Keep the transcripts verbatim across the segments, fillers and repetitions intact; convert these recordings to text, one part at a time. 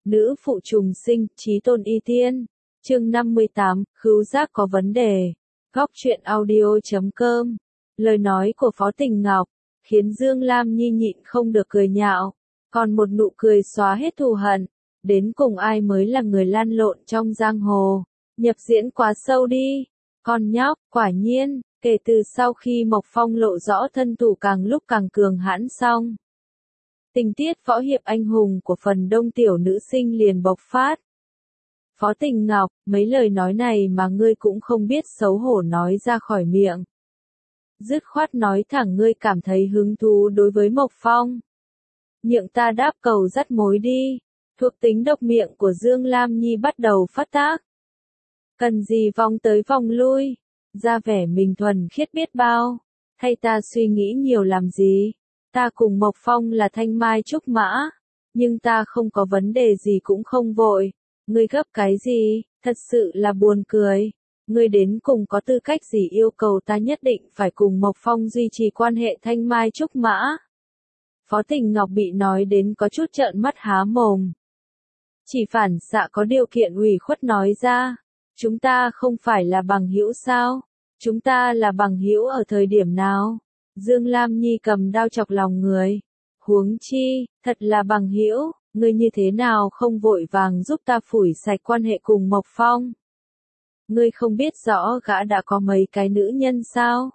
Nữ phụ trùng sinh, chí tôn y tiên. Chương năm mươi tám, khứu giác có vấn đề. Góc truyện audio chấm com. Lời nói của Phó Tình Ngọc khiến Dương Lam Nhi nhịn không được cười nhạo, còn một nụ cười xóa hết thù hận. Đến cùng ai mới là người lăn lộn trong giang hồ, nhập diễn quá sâu đi. Con nhóc, quả nhiên, kể từ sau khi Mộc Phong lộ rõ thân thủ càng lúc càng cường hãn xong, tình tiết võ hiệp anh hùng của phần đông tiểu nữ sinh liền bộc phát. Phó Tình Ngọc, mấy lời nói này mà ngươi cũng không biết xấu hổ nói ra khỏi miệng. Dứt khoát nói thẳng ngươi cảm thấy hứng thú đối với Mộc Phong. Nhượng ta đáp cầu dắt mối đi. Thuộc tính độc miệng của Dương Lam Nhi bắt đầu phát tác. Cần gì vòng tới vòng lui, ra vẻ mình thuần khiết biết bao, thay ta suy nghĩ nhiều làm gì. Ta cùng Mộc Phong là thanh mai trúc mã, nhưng ta không có vấn đề gì cũng không vội. Ngươi gấp cái gì, thật sự là buồn cười. Ngươi đến cùng có tư cách gì yêu cầu ta nhất định phải cùng Mộc Phong duy trì quan hệ thanh mai trúc mã? Phó Tình Ngọc bị nói đến có chút trợn mắt há mồm. Chỉ phản xạ có điều kiện ủy khuất nói ra, chúng ta không phải là bằng hữu sao? Chúng ta là bằng hữu ở thời điểm nào? Dương Lam Nhi cầm đao chọc lòng người. Huống chi, thật là bằng hữu, ngươi như thế nào không vội vàng giúp ta phủi sạch quan hệ cùng Mộc Phong? Ngươi không biết rõ gã đã có mấy cái nữ nhân sao?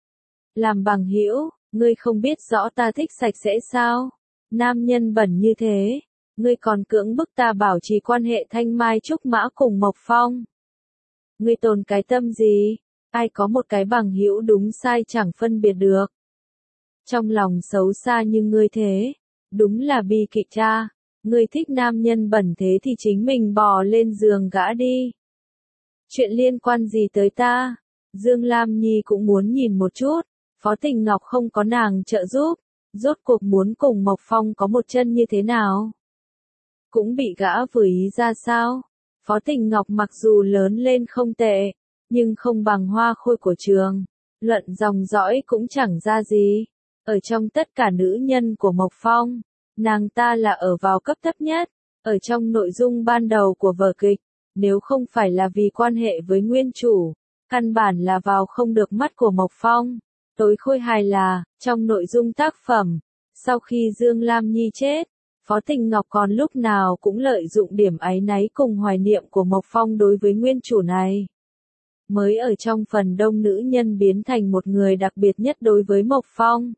Làm bằng hữu, ngươi không biết rõ ta thích sạch sẽ sao? Nam nhân bẩn như thế, ngươi còn cưỡng bức ta bảo trì quan hệ thanh mai trúc mã cùng Mộc Phong. Ngươi tồn cái tâm gì? Ai có một cái bằng hữu đúng sai chẳng phân biệt được. Trong lòng xấu xa như ngươi thế, đúng là bi kịch cha. Ngươi thích nam nhân bẩn thế thì chính mình bò lên giường gã đi. Chuyện liên quan gì tới ta? Dương Lam Nhi cũng muốn nhìn một chút. Phó Tình Ngọc không có nàng trợ giúp, rốt cuộc muốn cùng Mộc Phong có một chân như thế nào? Cũng bị gã vừa ý ra sao? Phó Tình Ngọc mặc dù lớn lên không tệ, nhưng không bằng hoa khôi của trường. Luận dòng dõi cũng chẳng ra gì. Ở trong tất cả nữ nhân của Mộc Phong, nàng ta là ở vào cấp thấp nhất. Ở trong nội dung ban đầu của vở kịch, nếu không phải là vì quan hệ với nguyên chủ, căn bản là vào không được mắt của Mộc Phong. Tối khôi hài là, trong nội dung tác phẩm, sau khi Dương Lam Nhi chết, Phó Tình Ngọc còn lúc nào cũng lợi dụng điểm áy náy cùng hoài niệm của Mộc Phong đối với nguyên chủ này. Mới ở trong phần đông nữ nhân biến thành một người đặc biệt nhất đối với Mộc Phong.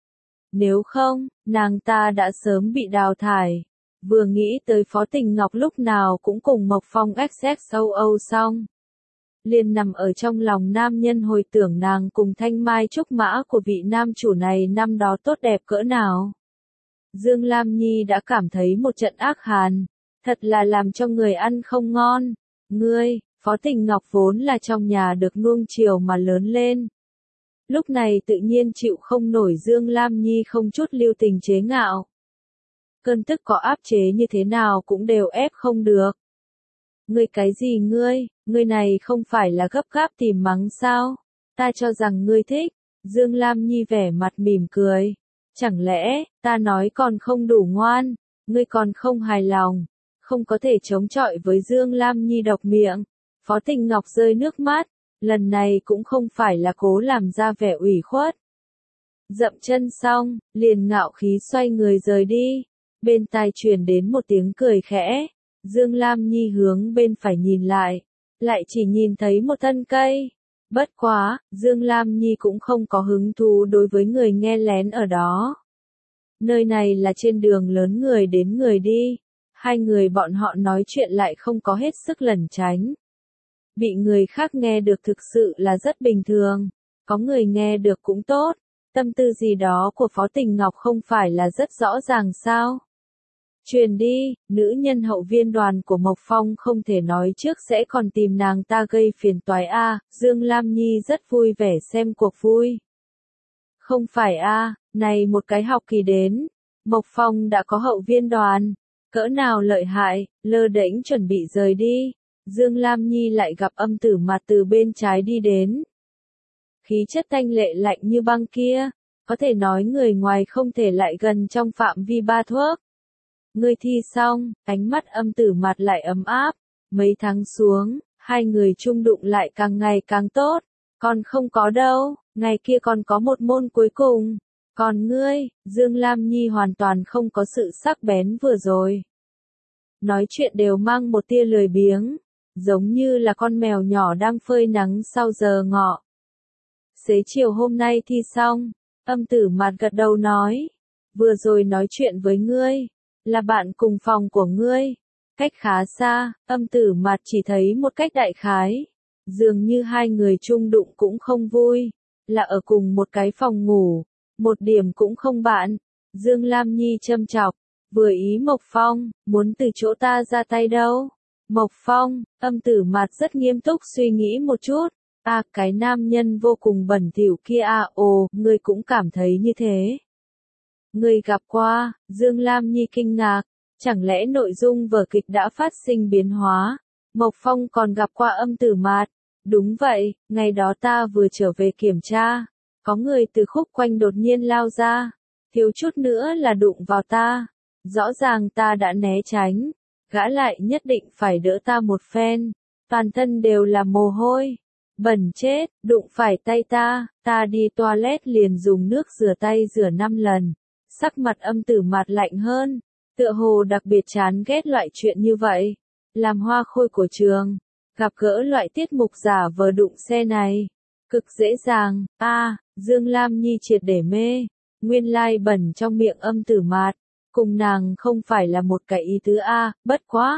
Nếu không, nàng ta đã sớm bị đào thải. Vừa nghĩ tới Phó Tình Ngọc lúc nào cũng cùng Mộc Phong ích xê âu âu xong, liền nằm ở trong lòng nam nhân hồi tưởng nàng cùng thanh mai trúc mã của vị nam chủ này năm đó tốt đẹp cỡ nào. Dương Lam Nhi đã cảm thấy một trận ác hàn, thật là làm cho người ăn không ngon. Ngươi, Phó Tình Ngọc vốn là trong nhà được nuông chiều mà lớn lên. Lúc này tự nhiên chịu không nổi Dương Lam Nhi không chút lưu tình chế ngạo. Cơn tức có áp chế như thế nào cũng đều ép không được. Ngươi cái gì ngươi, ngươi này không phải là gấp gáp tìm mắng sao? Ta cho rằng ngươi thích. Dương Lam Nhi vẻ mặt mỉm cười. Chẳng lẽ, ta nói còn không đủ ngoan, ngươi còn không hài lòng, không có thể chống chọi với Dương Lam Nhi độc miệng. Phó Tình Ngọc rơi nước mắt, lần này cũng không phải là cố làm ra vẻ ủy khuất. Dậm chân xong, liền ngạo khí xoay người rời đi. Bên tai truyền đến một tiếng cười khẽ. Dương Lam Nhi hướng bên phải nhìn lại, lại chỉ nhìn thấy một thân cây. Bất quá, Dương Lam Nhi cũng không có hứng thú đối với người nghe lén ở đó. Nơi này là trên đường lớn người đến người đi, hai người bọn họ nói chuyện lại không có hết sức lẩn tránh. Bị người khác nghe được thực sự là rất bình thường, có người nghe được cũng tốt, tâm tư gì đó của Phó Tình Ngọc không phải là rất rõ ràng sao? Truyền đi, nữ nhân hậu viên đoàn của Mộc Phong không thể nói trước sẽ còn tìm nàng ta gây phiền toái a. À, Dương Lam Nhi rất vui vẻ xem cuộc vui. Không phải a, à, này một cái học kỳ đến, Mộc Phong đã có hậu viên đoàn, cỡ nào lợi hại, lơ đễnh chuẩn bị rời đi. Dương Lam Nhi lại gặp âm tử mặt từ bên trái đi đến. Khí chất thanh lệ lạnh như băng kia, có thể nói người ngoài không thể lại gần trong phạm vi ba thước. Ngươi thi xong, ánh mắt âm tử mặt lại ấm áp. Mấy tháng xuống, hai người chung đụng lại càng ngày càng tốt. Còn không có đâu, ngày kia còn có một môn cuối cùng. Còn ngươi, Dương Lam Nhi hoàn toàn không có sự sắc bén vừa rồi. Nói chuyện đều mang một tia lười biếng, giống như là con mèo nhỏ đang phơi nắng sau giờ ngọ. Xế chiều hôm nay thi xong, âm tử mạt gật đầu nói. Vừa rồi nói chuyện với ngươi, là bạn cùng phòng của ngươi. Cách khá xa, âm tử mạt chỉ thấy một cách đại khái. Dường như hai người chung đụng cũng không vui, là ở cùng một cái phòng ngủ, một điểm cũng không bạn. Dương Lam Nhi châm chọc, vừa ý Mộc Phong, muốn từ chỗ ta ra tay đâu. Mộc Phong, âm tử mạt rất nghiêm túc suy nghĩ một chút. À, cái nam nhân vô cùng bẩn thỉu kia à, ồ, ngươi cũng cảm thấy như thế. Ngươi gặp qua, Dương Lam Nhi kinh ngạc, chẳng lẽ nội dung vở kịch đã phát sinh biến hóa? Mộc Phong còn gặp qua âm tử mạt. Đúng vậy, ngày đó ta vừa trở về kiểm tra, có người từ khúc quanh đột nhiên lao ra, thiếu chút nữa là đụng vào ta. Rõ ràng ta đã né tránh, gã lại nhất định phải đỡ ta một phen, toàn thân đều là mồ hôi. Bẩn chết, đụng phải tay ta, ta đi toilet liền dùng nước rửa tay rửa năm lần. Sắc mặt âm tử mạt lạnh hơn, tựa hồ đặc biệt chán ghét loại chuyện như vậy. Làm hoa khôi của trường, gặp gỡ loại tiết mục giả vờ đụng xe này, cực dễ dàng. A, à, Dương Lam Nhi triệt để mê, nguyên lai bẩn trong miệng âm tử mạt, cùng nàng không phải là một cái ý tứ a, à, bất quá.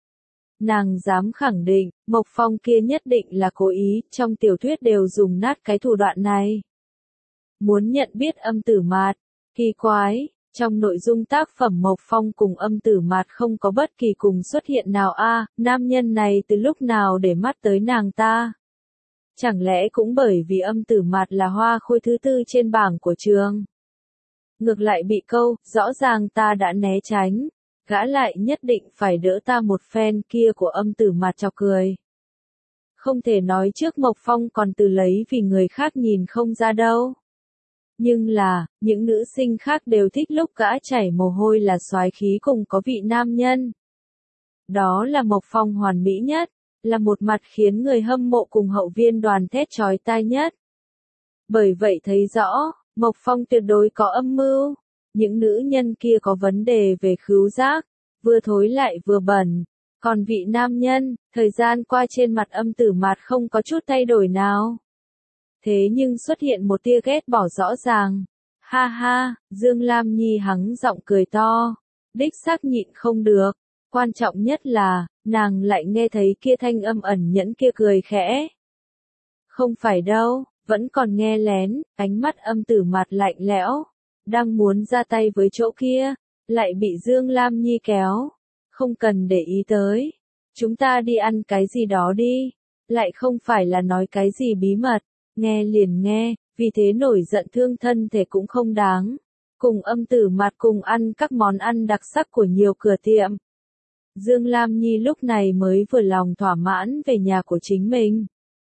Nàng dám khẳng định, Mộc Phong kia nhất định là cố ý, trong tiểu thuyết đều dùng nát cái thủ đoạn này. Muốn nhận biết âm tử mạt, kỳ quái, trong nội dung tác phẩm Mộc Phong cùng âm tử mạt không có bất kỳ cùng xuất hiện nào a, à, nam nhân này từ lúc nào để mắt tới nàng ta? Chẳng lẽ cũng bởi vì âm tử mạt là hoa khôi thứ tư trên bảng của trường? Ngược lại bị câu, rõ ràng ta đã né tránh, gã lại nhất định phải đỡ ta một phen kia của âm tử mạt chọc cười. Không thể nói trước Mộc Phong còn từ lấy vì người khác nhìn không ra đâu. Nhưng là, những nữ sinh khác đều thích lúc gã chảy mồ hôi là soái khí cùng có vị nam nhân. Đó là Mộc Phong hoàn mỹ nhất, là một mặt khiến người hâm mộ cùng hậu viên đoàn thét chói tai nhất. Bởi vậy thấy rõ, Mộc Phong tuyệt đối có âm mưu. Những nữ nhân kia có vấn đề về khứu giác, vừa thối lại vừa bẩn. Còn vị nam nhân, thời gian qua trên mặt âm tử mạt không có chút thay đổi nào. Thế nhưng xuất hiện một tia ghét bỏ rõ ràng. Ha ha, Dương Lam Nhi hắng giọng cười to. Đích xác nhịn không được. Quan trọng nhất là, nàng lại nghe thấy kia thanh âm ẩn nhẫn kia cười khẽ. Không phải đâu, vẫn còn nghe lén, ánh mắt âm tử mạt lạnh lẽo. Đang muốn ra tay với chỗ kia, lại bị Dương Lam Nhi kéo. Không cần để ý tới. Chúng ta đi ăn cái gì đó đi. Lại không phải là nói cái gì bí mật. Nghe liền nghe, vì thế nổi giận thương thân thể cũng không đáng. Cùng âm tử mạt cùng ăn các món ăn đặc sắc của nhiều cửa tiệm. Dương Lam Nhi lúc này mới vừa lòng thỏa mãn về nhà của chính mình.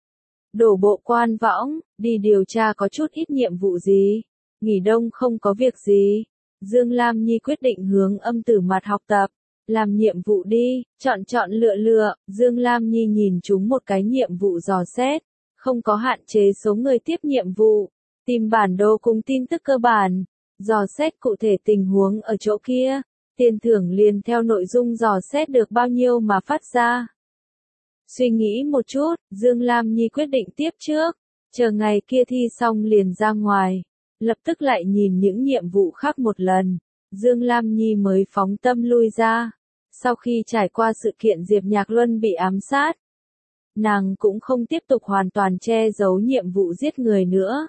Đổ bộ quan võng, đi điều tra có chút ít nhiệm vụ gì. Nghỉ đông không có việc gì. Dương Lam Nhi quyết định hướng âm tử mạt học tập. Làm nhiệm vụ đi, chọn chọn lựa lựa. Dương Lam Nhi nhìn chúng một cái nhiệm vụ dò xét. Không có hạn chế số người tiếp nhiệm vụ. Tìm bản đồ cùng tin tức cơ bản. Dò xét cụ thể tình huống ở chỗ kia. Tiền thưởng liền theo nội dung dò xét được bao nhiêu mà phát ra. Suy nghĩ một chút, Dương Lam Nhi quyết định tiếp trước. Chờ ngày kia thi xong liền ra ngoài. Lập tức lại nhìn những nhiệm vụ khác một lần. Dương Lam Nhi mới phóng tâm lui ra. Sau khi trải qua sự kiện Diệp Nhạc Luân bị ám sát, nàng cũng không tiếp tục hoàn toàn che giấu nhiệm vụ giết người nữa.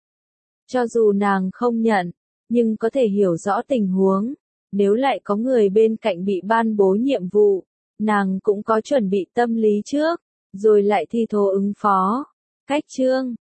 Cho dù nàng không nhận, nhưng có thể hiểu rõ tình huống. Nếu lại có người bên cạnh bị ban bố nhiệm vụ, nàng cũng có chuẩn bị tâm lý trước, rồi lại thi thố ứng phó. Cách chương